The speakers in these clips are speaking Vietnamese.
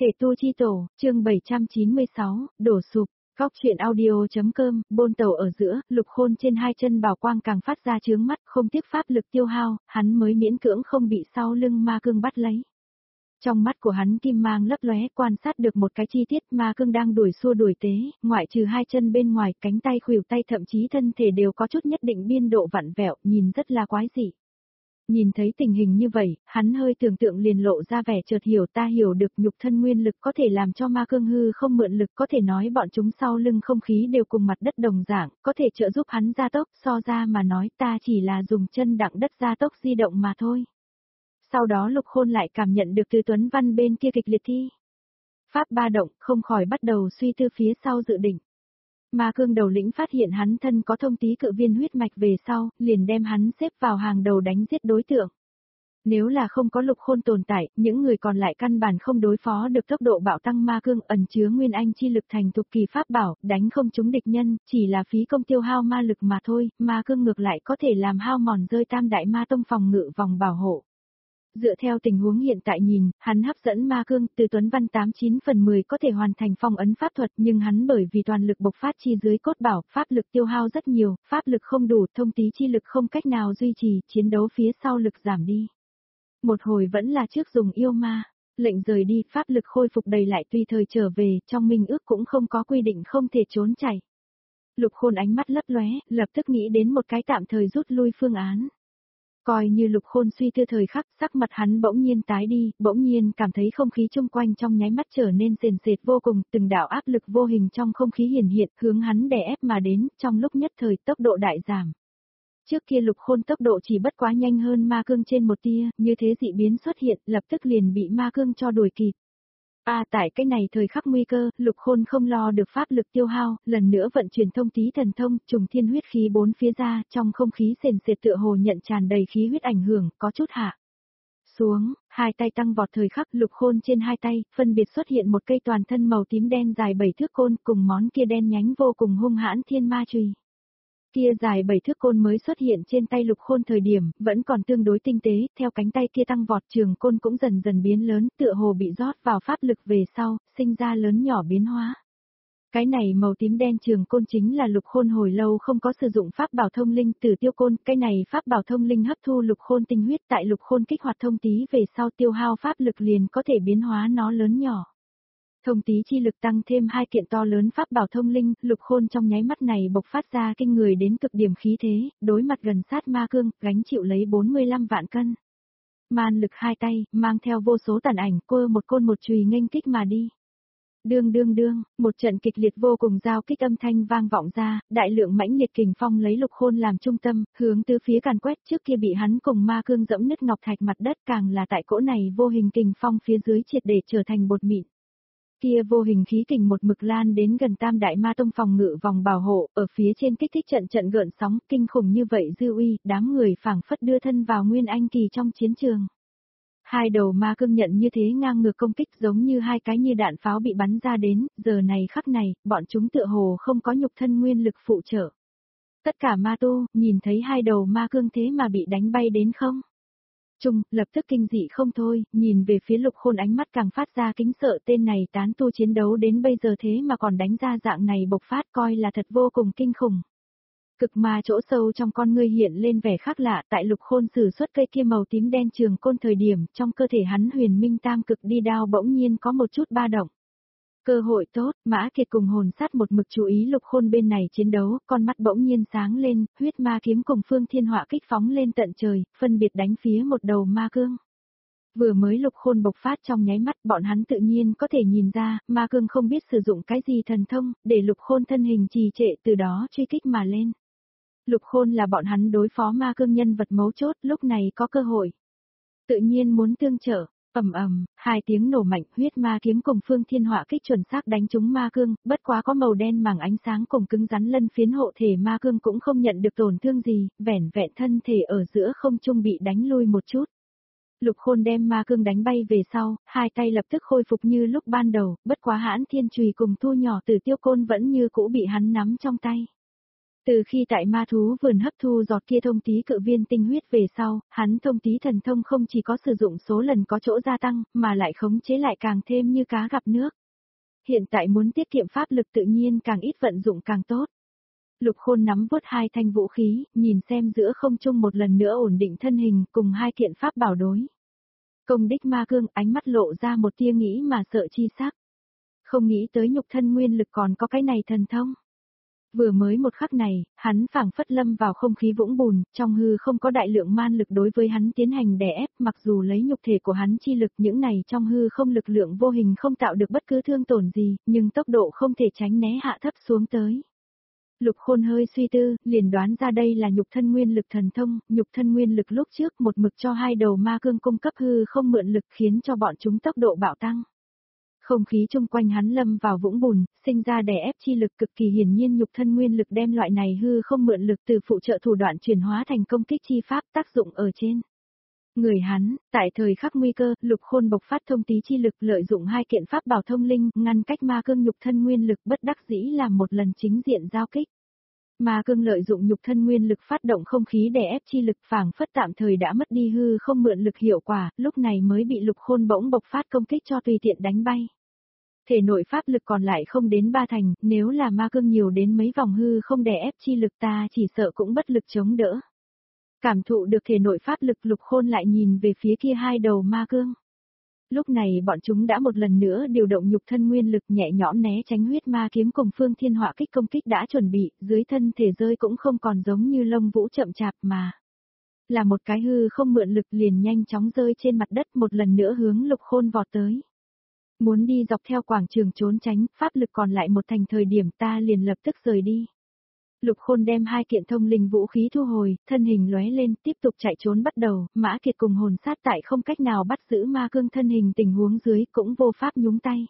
Thể tu chi tổ, chương 796, đổ sụp. Góc truyện audio.com, bôn tàu ở giữa, Lục Khôn trên hai chân bảo quang càng phát ra chướng mắt, không tiếc pháp lực tiêu hao, hắn mới miễn cưỡng không bị sau lưng ma cương bắt lấy. Trong mắt của hắn kim mang lấp lóe, quan sát được một cái chi tiết, ma cương đang đuổi xua đuổi tế, ngoại trừ hai chân bên ngoài, cánh tay khuỷu tay thậm chí thân thể đều có chút nhất định biên độ vặn vẹo, nhìn rất là quái dị. Nhìn thấy tình hình như vậy, hắn hơi tưởng tượng liền lộ ra vẻ chợt hiểu, ta hiểu được nhục thân nguyên lực có thể làm cho ma cương hư không mượn lực, có thể nói bọn chúng sau lưng không khí đều cùng mặt đất đồng dạng, có thể trợ giúp hắn gia tốc, so ra mà nói ta chỉ là dùng chân đặng đất gia tốc di động mà thôi. Sau đó Lục Khôn lại cảm nhận được Từ Tuấn Văn bên kia kịch liệt thi pháp ba động, không khỏi bắt đầu suy tư phía sau dự định. Ma cương đầu lĩnh phát hiện hắn thân có thông tí cự viên huyết mạch về sau, liền đem hắn xếp vào hàng đầu đánh giết đối tượng. Nếu là không có Lục Khôn tồn tại, những người còn lại căn bản không đối phó được tốc độ bạo tăng ma cương ẩn chứa nguyên anh chi lực thành thục kỳ pháp bảo, đánh không trúng địch nhân, chỉ là phí công tiêu hao ma lực mà thôi, ma cương ngược lại có thể làm hao mòn rơi Tam Đại Ma Tông phòng ngự vòng bảo hộ. Dựa theo tình huống hiện tại nhìn, hắn hấp dẫn ma cương, Từ Tuấn Văn 89 phần 10 có thể hoàn thành phong ấn pháp thuật, nhưng hắn bởi vì toàn lực bộc phát chi dưới cốt bảo, pháp lực tiêu hao rất nhiều, pháp lực không đủ, thông tí chi lực không cách nào duy trì, chiến đấu phía sau lực giảm đi. Một hồi vẫn là trước dùng yêu ma, lệnh rời đi, pháp lực khôi phục đầy lại tùy thời trở về, trong minh ước cũng không có quy định không thể trốn chạy. Lục Khôn ánh mắt lấp lóe, lập tức nghĩ đến một cái tạm thời rút lui phương án. Coi như Lục Khôn suy tư thời khắc, sắc mặt hắn bỗng nhiên tái đi, bỗng nhiên cảm thấy không khí chung quanh trong nháy mắt trở nên sền sệt vô cùng, từng đạo áp lực vô hình trong không khí hiển hiện, hướng hắn đè ép mà đến, trong lúc nhất thời tốc độ đại giảm. Trước kia Lục Khôn tốc độ chỉ bất quá nhanh hơn ma cương trên một tia, như thế dị biến xuất hiện, lập tức liền bị ma cương cho đuổi kịp. Tại cái này thời khắc nguy cơ, Lục Khôn không lo được pháp lực tiêu hao, lần nữa vận chuyển thông tí thần thông, trùng thiên huyết khí bốn phía ra, trong không khí sền sệt tựa hồ nhận tràn đầy khí huyết ảnh hưởng, có chút hạ xuống, hai tay tăng vọt thời khắc, Lục Khôn trên hai tay, phân biệt xuất hiện một cây toàn thân màu tím đen dài 7 thước côn, cùng món kia đen nhánh vô cùng hung hãn thiên ma chùy. Kia dài 7 thước côn mới xuất hiện trên tay Lục Khôn thời điểm, vẫn còn tương đối tinh tế, theo cánh tay kia tăng vọt trường côn cũng dần dần biến lớn, tựa hồ bị rót vào pháp lực về sau, sinh ra lớn nhỏ biến hóa. Cái này màu tím đen trường côn chính là Lục Khôn hồi lâu không có sử dụng pháp bảo thông linh Tử Tiêu Côn, cái này pháp bảo thông linh hấp thu Lục Khôn tinh huyết, tại Lục Khôn kích hoạt thông tí về sau tiêu hao pháp lực liền có thể biến hóa nó lớn nhỏ. Thông tí chi lực tăng thêm hai kiện to lớn pháp bảo thông linh, Lục Khôn trong nháy mắt này bộc phát ra kinh người đến cực điểm khí thế, đối mặt gần sát ma cương, gánh chịu lấy 45 vạn cân. Man lực hai tay, mang theo vô số tàn ảnh, quơ một côn một chùy nghênh kích mà đi. Đương, một trận kịch liệt vô cùng giao kích âm thanh vang vọng ra, đại lượng mãnh liệt kình phong lấy Lục Khôn làm trung tâm, hướng tứ phía càn quét, trước kia bị hắn cùng ma cương dẫm nứt ngọc thạch mặt đất, càng là tại cỗ này vô hình kình phong phía dưới triệt để trở thành bột mịn. Kia vô hình khí kình một mực lan đến gần Tam Đại Ma Tông phòng ngự vòng bảo hộ, ở phía trên kích thích trận gợn sóng, kinh khủng như vậy dư uy, đám người phảng phất đưa thân vào nguyên anh kỳ trong chiến trường. Hai đầu ma cương nhận như thế ngang ngược công kích giống như hai cái như đạn pháo bị bắn ra đến, giờ này khắc này, bọn chúng tựa hồ không có nhục thân nguyên lực phụ trợ. Tất cả ma tu, nhìn thấy hai đầu ma cương thế mà bị đánh bay đến không? Lập tức kinh dị không thôi, nhìn về phía Lục Khôn ánh mắt càng phát ra kính sợ, tên này tán tu chiến đấu đến bây giờ thế mà còn đánh ra dạng này bộc phát, coi là thật vô cùng kinh khủng. Cực ma chỗ sâu trong con ngươi hiện lên vẻ khác lạ, tại Lục Khôn sử xuất cây kia màu tím đen trường côn thời điểm, trong cơ thể hắn huyền minh tam cực đi đao bỗng nhiên có một chút ba động. Cơ hội tốt, Mã Kiệt cùng hồn sát một mực chú ý Lục Khôn bên này chiến đấu, con mắt bỗng nhiên sáng lên, huyết ma kiếm cùng phương thiên họa kích phóng lên tận trời, phân biệt đánh phía một đầu ma cương. Vừa mới Lục Khôn bộc phát trong nháy mắt, bọn hắn tự nhiên có thể nhìn ra, ma cương không biết sử dụng cái gì thần thông, để Lục Khôn thân hình trì trệ từ đó truy kích mà lên. Lục Khôn là bọn hắn đối phó ma cương nhân vật mấu chốt, lúc này có cơ hội. Tự nhiên muốn tương trợ. Hai tiếng nổ mạnh, huyết ma kiếm cùng phương thiên họa kích chuẩn xác đánh trúng ma cương, bất quá có màu đen màng ánh sáng cùng cứng rắn lân phiến hộ thể ma cương cũng không nhận được tổn thương gì, vẻn vẹn thân thể ở giữa không trung bị đánh lui một chút. Lục Khôn đem ma cương đánh bay về sau, hai tay lập tức khôi phục như lúc ban đầu, bất quá hãn thiên chùy cùng thu nhỏ Tử Tiêu Côn vẫn như cũ bị hắn nắm trong tay. Từ khi tại ma thú vườn hấp thu giọt kia thông tí cự viên tinh huyết về sau, hắn thông tí thần thông không chỉ có sử dụng số lần có chỗ gia tăng, mà lại khống chế lại càng thêm như cá gặp nước. Hiện tại muốn tiết kiệm pháp lực tự nhiên càng ít vận dụng càng tốt. Lục Khôn nắm vuốt hai thanh vũ khí, nhìn xem giữa không trung một lần nữa ổn định thân hình cùng hai kiện pháp bảo đối. Công đích ma cương, ánh mắt lộ ra một tia nghĩ mà sợ chi sắc. Không nghĩ tới nhục thân nguyên lực còn có cái này thần thông. Vừa mới một khắc này, hắn phảng phất lâm vào không khí vũng bùn, trong hư không có đại lượng man lực đối với hắn tiến hành đè ép, mặc dù lấy nhục thể của hắn chi lực những này trong hư không lực lượng vô hình không tạo được bất cứ thương tổn gì, nhưng tốc độ không thể tránh né hạ thấp xuống tới. Lục Khôn hơi suy tư, liền đoán ra đây là nhục thân nguyên lực thần thông, nhục thân nguyên lực lúc trước một mực cho hai đầu ma cương cung cấp hư không mượn lực khiến cho bọn chúng tốc độ bạo tăng. Không khí chung quanh hắn lâm vào vũng bùn, sinh ra đè ép chi lực cực kỳ hiển nhiên nhục thân nguyên lực đem loại này hư không mượn lực từ phụ trợ thủ đoạn chuyển hóa thành công kích chi pháp tác dụng ở trên. Người hắn, tại thời khắc nguy cơ, Lục Khôn bộc phát thông tí chi lực lợi dụng hai kiện pháp bảo thông linh, ngăn cách ma cương nhục thân nguyên lực bất đắc dĩ làm một lần chính diện giao kích. Ma cương lợi dụng nhục thân nguyên lực phát động không khí đè ép chi lực phảng phất tạm thời đã mất đi hư không mượn lực hiệu quả, lúc này mới bị Lục Khôn bỗng bộc phát công kích cho tùy tiện đánh bay. Thể nội pháp lực còn lại không đến ba thành, nếu là ma cương nhiều đến mấy vòng hư không đè ép chi lực ta chỉ sợ cũng bất lực chống đỡ. Cảm thụ được thể nội pháp lực Lục Khôn lại nhìn về phía kia hai đầu ma cương. Lúc này bọn chúng đã một lần nữa điều động nhục thân nguyên lực nhẹ nhõm né tránh huyết ma kiếm cùng phương thiên họa kích công kích đã chuẩn bị, dưới thân thể rơi cũng không còn giống như lông vũ chậm chạp mà. Là một cái hư không mượn lực liền nhanh chóng rơi trên mặt đất một lần nữa hướng Lục Khôn vọt tới. Muốn đi dọc theo quảng trường trốn tránh, pháp lực còn lại một thành thời điểm ta liền lập tức rời đi. Lục Khôn đem hai kiện thông linh vũ khí thu hồi, thân hình lóe lên, tiếp tục chạy trốn bắt đầu, Mã Kiệt cùng hồn sát tại không cách nào bắt giữ ma cương thân hình tình huống dưới cũng vô pháp nhúng tay.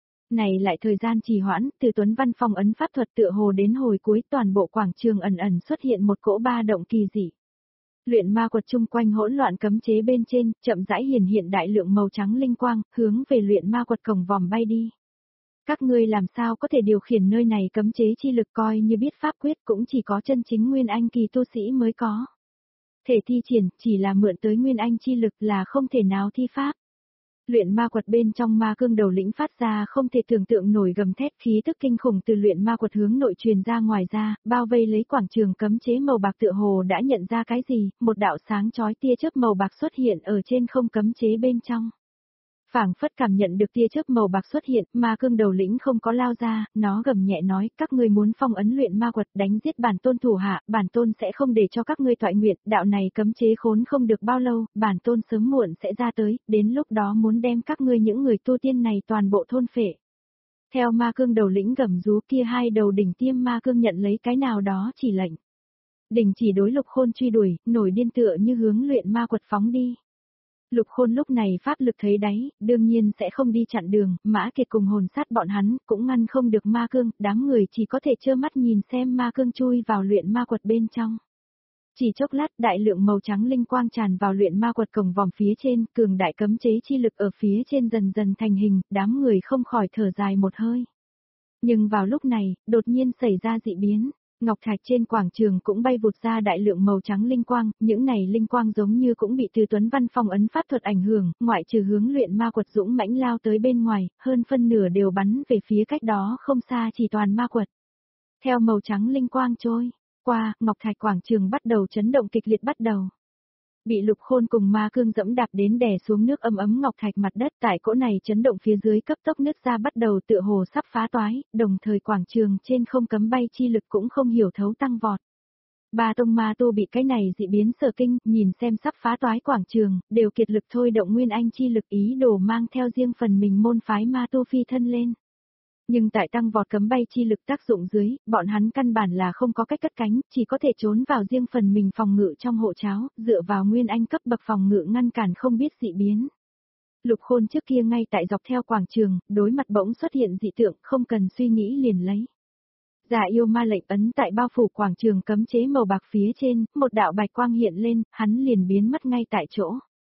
Này lại thời gian trì hoãn, từ Tuấn Văn phong ấn pháp thuật tựa hồ đến hồi cuối toàn bộ quảng trường ẩn ẩn xuất hiện một cỗ ba động kỳ dị. Luyện ma quật chung quanh hỗn loạn cấm chế bên trên, chậm rãi hiển hiện đại lượng màu trắng linh quang, hướng về luyện ma quật cổng vòm bay đi. Các ngươi làm sao có thể điều khiển nơi này cấm chế chi lực coi như biết pháp quyết cũng chỉ có chân chính nguyên anh kỳ tu sĩ mới có. Thể thi triển chỉ là mượn tới nguyên anh chi lực là không thể nào thi pháp. Luyện ma quật bên trong ma cương đầu lĩnh phát ra không thể tưởng tượng nổi gầm thét khí tức kinh khủng từ luyện ma quật hướng nội truyền ra ngoài ra, bao vây lấy quảng trường cấm chế màu bạc tựa hồ đã nhận ra cái gì, một đạo sáng chói tia chớp màu bạc xuất hiện ở trên không cấm chế bên trong. Phảng phất cảm nhận được tia chớp màu bạc xuất hiện, ma cương đầu lĩnh không có lao ra, nó gầm nhẹ nói, các ngươi muốn phong ấn luyện ma quật đánh giết bản tôn thủ hạ, bản tôn sẽ không để cho các ngươi toại nguyện, đạo này cấm chế khốn không được bao lâu, bản tôn sớm muộn sẽ ra tới, đến lúc đó muốn đem các ngươi những người tu tiên này toàn bộ thôn phệ. Theo ma cương đầu lĩnh gầm rú kia hai đầu đỉnh tiêm ma cương nhận lấy cái nào đó chỉ lệnh. Đỉnh chỉ đối Lục Khôn truy đuổi, nổi điên tựa như hướng luyện ma quật phóng đi. Lục Khôn lúc này pháp lực thấy đáy, đương nhiên sẽ không đi chặn đường, Mã Kiệt cùng hồn sát bọn hắn cũng ngăn không được ma cương, đám người chỉ có thể trơ mắt nhìn xem ma cương chui vào luyện ma quật bên trong. Chỉ chốc lát đại lượng màu trắng linh quang tràn vào luyện ma quật cổng vòm phía trên, cường đại cấm chế chi lực ở phía trên dần dần thành hình, đám người không khỏi thở dài một hơi. Nhưng vào lúc này, đột nhiên xảy ra dị biến. Ngọc thạch trên quảng trường cũng bay vụt ra đại lượng màu trắng linh quang, những này linh quang giống như cũng bị từ Tuấn Văn phong ấn pháp thuật ảnh hưởng, ngoại trừ hướng luyện ma quật dũng mãnh lao tới bên ngoài, hơn phân nửa đều bắn về phía cách đó không xa chỉ toàn ma quật. Theo màu trắng linh quang trôi qua, Ngọc thạch quảng trường bắt đầu chấn động kịch liệt bắt đầu. Bị Lục Khôn cùng ma cương dẫm đạp đến đè xuống nước ấm ấm ngọc thạch mặt đất tại cỗ này chấn động phía dưới cấp tốc nứt ra bắt đầu tựa hồ sắp phá toái, đồng thời quảng trường trên không cấm bay chi lực cũng không hiểu thấu tăng vọt. Ba tông ma tu bị cái này dị biến sở kinh, nhìn xem sắp phá toái quảng trường, đều kiệt lực thôi động nguyên anh chi lực ý đồ mang theo riêng phần mình môn phái ma tu phi thân lên. Nhưng tại tăng vọt cấm bay chi lực tác dụng dưới, bọn hắn căn bản là không có cách cất cánh, chỉ có thể trốn vào riêng phần mình phòng ngự trong hộ cháo, dựa vào nguyên anh cấp bậc phòng ngự ngăn cản không biết dị biến. Lục Khôn trước kia ngay tại dọc theo quảng trường, đối mặt bỗng xuất hiện dị tượng, không cần suy nghĩ liền lấy. Giả yêu ma lệnh ấn tại bao phủ quảng trường cấm chế màu bạc phía trên, một đạo bạch quang hiện lên, hắn liền biến mất ngay tại chỗ.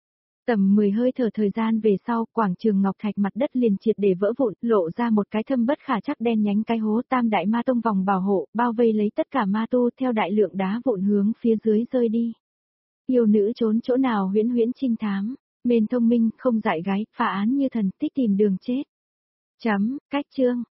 Tầm 10 hơi thở thời gian về sau, quảng trường ngọc thạch mặt đất liền triệt để vỡ vụn, lộ ra một cái thâm bất khả chắc đen nhánh cái hố, tam đại ma tông vòng bảo hộ, bao vây lấy tất cả ma tu theo đại lượng đá vụn hướng phía dưới rơi đi. Yêu nữ trốn chỗ nào huyễn huyễn trinh thám, mền thông minh, không dại gái, phá án như thần tích tìm đường chết. Chấm, cách chương.